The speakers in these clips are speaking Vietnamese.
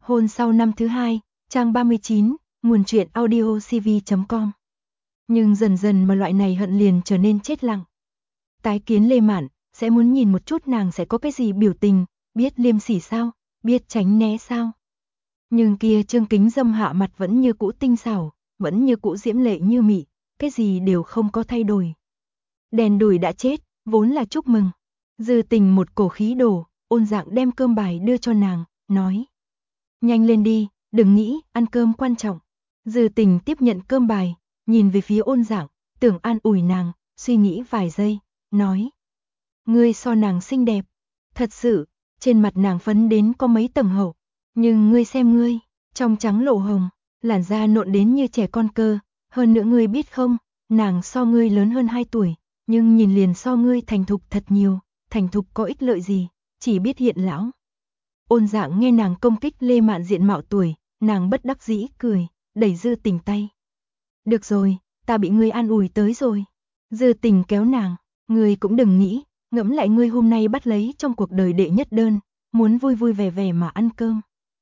Hôn sau năm thứ 2, trang 39, nguồn truyện audio cv.com. Nhưng dần dần mà loại này hận liền trở nên chết lặng. Tái kiến Lê Mạn, sẽ muốn nhìn một chút nàng sẽ có cái gì biểu tình, biết liêm sỉ sao, biết tránh né sao. Nhưng kia Trương Kính Dâm hạ mặt vẫn như cũ tinh xảo, vẫn như cũ diễm lệ như mị, cái gì đều không có thay đổi. Đèn đùi đã chết, vốn là chúc mừng. Dư Tình một cổ khí đổ, Ôn Dạng đem cơm bài đưa cho nàng, nói: nhanh lên đi, đừng nghĩ, ăn cơm quan trọng. Dư Tình tiếp nhận cơm bài, nhìn về phía Ôn Dạng, tưởng an ủi nàng, suy nghĩ vài giây, nói: ngươi so nàng xinh đẹp. Thật sự, trên mặt nàng phấn đến có mấy tầng hậu, nhưng ngươi xem ngươi, trong trắng lộ hồng, làn da nộn đến như trẻ con cơ, hơn nữa ngươi biết không, nàng so ngươi lớn hơn 2 tuổi, nhưng nhìn liền so ngươi thành thục thật nhiều, thành thục có ích lợi gì, chỉ biết hiện lão. Ôn Dạng nghe nàng công kích Lê Mạn diện mạo tuổi, nàng bất đắc dĩ cười, đẩy Dư Tình tay. Được rồi, ta bị ngươi an ủi tới rồi. Dư Tình kéo nàng, ngươi cũng đừng nghĩ, ngẫm lại ngươi hôm nay bắt lấy trong cuộc đời đệ nhất đơn, muốn vui vui vẻ vẻ mà ăn cơm.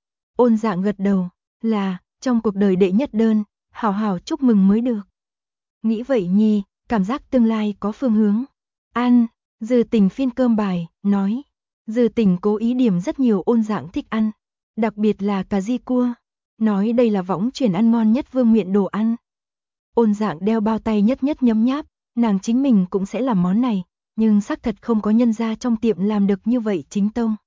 Ôn Dạng gật đầu, là, trong cuộc đời đệ nhất đơn, hảo hảo chúc mừng mới được. Nghĩ vậy nhi, cảm giác tương lai có phương hướng. Ăn, Dư Tình phiên cơm bài, nói. Dư Tình cố ý điểm rất nhiều Ôn Dạng thích ăn, đặc biệt là cà ri cua, nói đây là võng chuyển ăn ngon nhất vương miện đồ ăn. Ôn Dạng đeo bao tay nhất nhất nhấm nháp, nàng chính mình cũng sẽ làm món này, nhưng xác thật không có nhân gia trong tiệm làm được như vậy chính tông.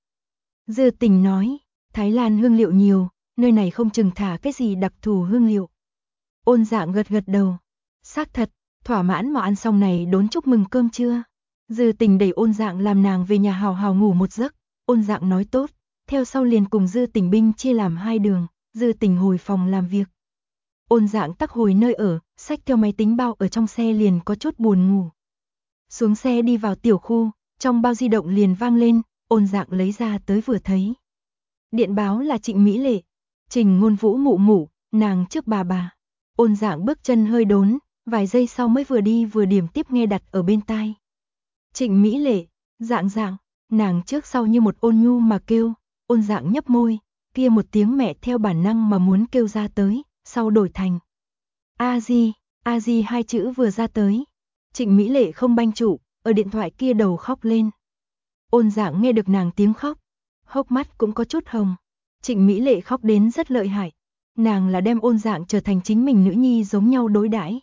Dư Tình nói, Thái Lan hương liệu nhiều, nơi này không chừng thả cái gì đặc thù hương liệu. Ôn Dạng gật gật đầu, xác thật, thỏa mãn mà ăn xong này đốn chúc mừng cơm trưa. Dư Tình đẩy Ôn Dạng làm nàng về nhà hào hào ngủ một giấc, Ôn Dạng nói tốt, theo sau liền cùng Dư Tình binh chia làm 2 đường, Dư Tình hồi phòng làm việc. Ôn Dạng tắc hồi nơi ở, xách theo máy tính bao ở trong xe liền có chút buồn ngủ. Xuống xe đi vào tiểu khu, trong bao di động liền vang lên, Ôn Dạng lấy ra tới vừa thấy. Điện báo là Trịnh Mỹ Lệ, Trình Ngôn Vũ mụ mụ, nàng trước bà. Ôn Dạng bước chân hơi đốn, vài giây sau mới vừa đi vừa điểm tiếp nghe đặt ở bên tai. Trịnh Mỹ Lệ, Dạng, nàng trước sau như một ôn nhu mà kêu, Ôn Dạng nhấp môi, kia một tiếng mẹ theo bản năng mà muốn kêu ra tới, sau đổi thành A Di 2 chữ vừa ra tới. Trịnh Mỹ Lệ không banh trụ, ở điện thoại kia đầu khóc lên. Ôn Dạng nghe được nàng tiếng khóc, hốc mắt cũng có chút hồng. Trịnh Mỹ Lệ khóc đến rất lợi hại, nàng là đem Ôn Dạng trở thành chính mình nữ nhi giống nhau đối đãi.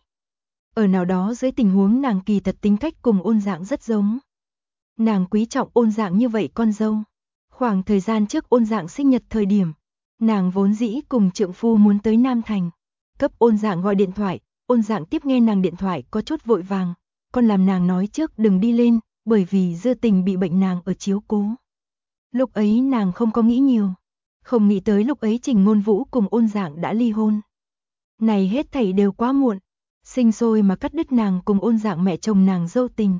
Ở nào đó dưới tình huống nàng kỳ thật tính cách cùng Ôn Dạng rất giống. Nàng quý trọng Ôn Dạng như vậy con dâu. Khoảng thời gian trước Ôn Dạng sinh nhật thời điểm, nàng vốn dĩ cùng trượng phu muốn tới Nam Thành, cấp Ôn Dạng gọi điện thoại, Ôn Dạng tiếp nghe nàng điện thoại có chút vội vàng, còn làm nàng nói trước đừng đi lên, bởi vì Dư Tình bị bệnh nàng ở chiếu cố. Lúc ấy nàng không có nghĩ nhiều, không nghĩ tới lúc ấy Trình Ngôn Vũ cùng Ôn Dạng đã ly hôn. Này hết thảy đều quá muộn, sinh sôi mà cắt đứt nàng cùng Ôn Dạng mẹ chồng nàng dâu tình.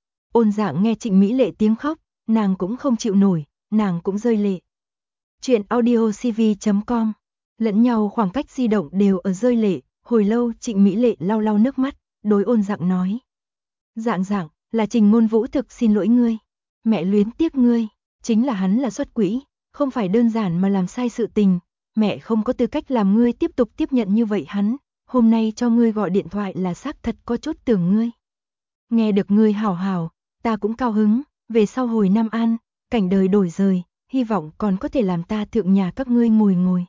Ôn Dạng nghe Trịnh Mỹ Lệ tiếng khóc, nàng cũng không chịu nổi, nàng cũng rơi lệ. Chuyện audio cv.com, lẫn nhau khoảng cách di động đều ở rơi lệ, hồi lâu Trịnh Mỹ Lệ lau lau nước mắt, đối Ôn Dạng nói. Dạng, là Trình Ngôn Vũ thực xin lỗi ngươi, mẹ luyến tiếc ngươi, chính là hắn là xuất quỹ, không phải đơn giản mà làm sai sự tình, mẹ không có tư cách làm ngươi tiếp tục tiếp nhận như vậy hắn, hôm nay cho ngươi gọi điện thoại là xác thật có chút tưởng ngươi. Nghe được ngươi hảo, ta cũng cao hứng, về sau hồi Nam An, cảnh đời đổi rời, hy vọng còn có thể làm ta thượng nhà các ngươi ngồi.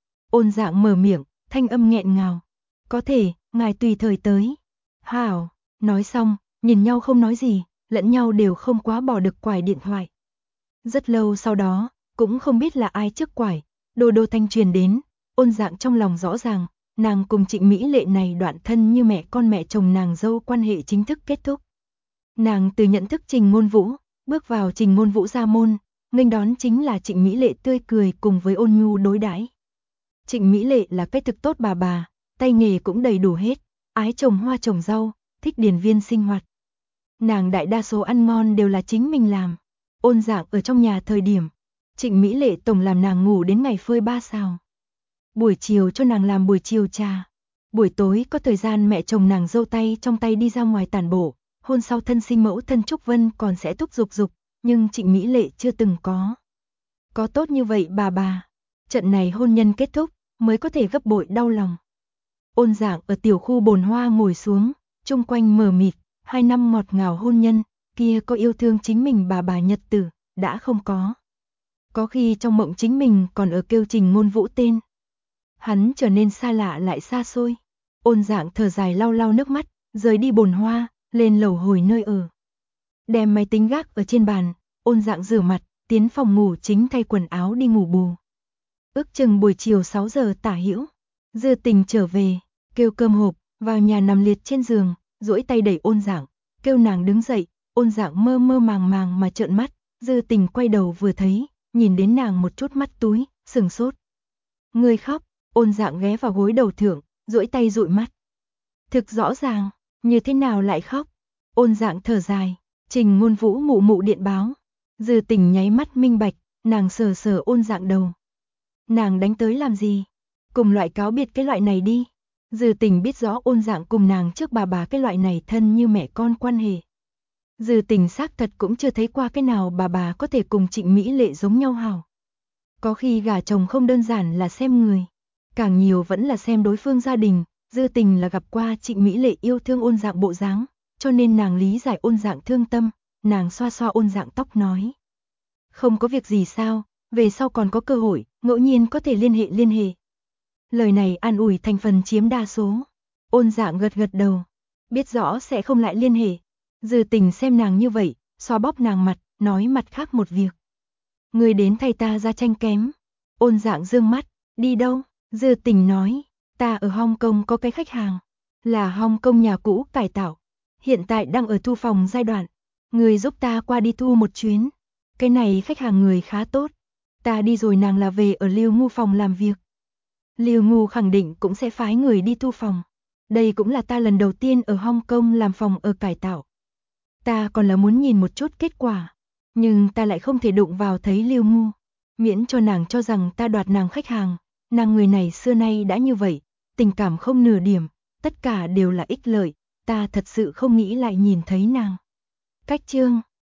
Ôn Dạng mở miệng, thanh âm nghẹn ngào. Có thể, ngài tùy thời tới. Hảo, nói xong, nhìn nhau không nói gì, lẫn nhau đều không quá bỏ được quải điện thoại. Rất lâu sau đó, cũng không biết là ai trước quải, đô thanh truyền đến, Ôn Dạng trong lòng rõ ràng, nàng cùng Trịnh Mỹ Lệ này đoạn thân như mẹ con mẹ chồng nàng dâu quan hệ chính thức kết thúc. Nàng từ nhận thức Trình Ngôn Vũ, bước vào Trình Ngôn Vũ gia môn, nghênh đón chính là Trịnh Mỹ Lệ tươi cười cùng với ôn nhu đối đãi. Trịnh Mỹ Lệ là cái thực tốt bà, tay nghề cũng đầy đủ hết, ái trồng hoa trồng rau, thích điền viên sinh hoạt. Nàng đại đa số ăn ngon đều là chính mình làm. Ôn Dạng ở trong nhà thời điểm, Trịnh Mỹ Lệ tổng làm nàng ngủ đến ngày phơi 3 sao. Buổi chiều cho nàng làm buổi chiều trà. Buổi tối có thời gian mẹ chồng nàng dâu tay trong tay đi ra ngoài tản bộ, hôn sau thân sinh mẫu thân Trúc Vân còn sẽ thúc giục, nhưng Trịnh Mỹ Lệ chưa từng có. Có tốt như vậy bà. Trận này hôn nhân kết thúc, mới có thể gấp bội đau lòng. Ôn Dạng ở tiểu khu Bồn Hoa ngồi xuống, chung quanh mờ mịt, 2 năm ngọt ngào hôn nhân, kia có yêu thương chính mình bà nhật tử, đã không có. Có khi trong mộng chính mình còn ở kêu Trình Ngôn Vũ tên. Hắn trở nên xa lạ lại xa xôi. Ôn Dạng thở dài lau lau nước mắt, rời đi Bồn Hoa, lên lầu hồi nơi ở. Đem máy tính gác ở trên bàn, Ôn Dạng rửa mặt, tiến phòng ngủ chính thay quần áo đi ngủ bù. Ước chừng buổi chiều 6 giờ tả hữu, Dư Tình trở về, kêu cơm hộp, vào nhà nằm liệt trên giường, duỗi tay đẩy Ôn Dạng, kêu nàng đứng dậy. Ôn Dạng mơ mơ màng màng mà trợn mắt, Dư Tình quay đầu vừa thấy, nhìn đến nàng một chút mắt túi, sừng sốt. Người khóc. Ôn Dạng ghé vào gối đầu thượng, duỗi tay dụi mắt. Thực rõ ràng, như thế nào lại khóc? Ôn Dạng thở dài, Trình Ngôn Vũ mụ mụ điện báo. Dư Tình nháy mắt minh bạch, nàng sờ sờ Ôn Dạng đầu. Nàng đánh tới làm gì? Cùng loại cáo biệt cái loại này đi. Dư Tình biết rõ Ôn Dạng cùng nàng trước bà cái loại này thân như mẹ con quan hệ. Dư Tình xác thật cũng chưa thấy qua cái nào bà có thể cùng Trịnh Mỹ Lệ giống nhau hảo. Có khi gả chồng không đơn giản là xem người, càng nhiều vẫn là xem đối phương gia đình. Dư Tình là gặp qua Trịnh Mỹ Lệ yêu thương Ôn Dạng bộ dáng, cho nên nàng lý giải Ôn Dạng thương tâm, nàng xoa xoa Ôn Dạng tóc nói. Không có việc gì sao, về sau còn có cơ hội, ngẫu nhiên có thể liên hệ. Lời này an ủi thành phần chiếm đa số. Ôn Dạng gật gật đầu, biết rõ sẽ không lại liên hệ. Dư Tình xem nàng như vậy, xoa bóp nàng mặt, nói mặt khác một việc. Người đến thay ta ra tranh kém. Ôn Dạng dương mắt, đi đâu? Dư Tình nói, ta ở Hong Kong có cái khách hàng, là Hong Kong nhà cũ cải tạo, hiện tại đang ở thu phòng giai đoạn, người giúp ta qua đi thu một chuyến. Cái này khách hàng người khá tốt, ta đi rồi nàng là về ở Lưu Ngu phòng làm việc. Lưu Ngu khẳng định cũng sẽ phái người đi thu phòng. Đây cũng là ta lần đầu tiên ở Hong Kong làm phòng ở cải tạo. Ta còn là muốn nhìn một chút kết quả, nhưng ta lại không thể đụng vào thấy Lưu Ngu, miễn cho nàng cho rằng ta đoạt nàng khách hàng. Nàng người này xưa nay đã như vậy, tình cảm không nửa điểm, tất cả đều là ích lợi, ta thật sự không nghĩ lại nhìn thấy nàng. Cách chương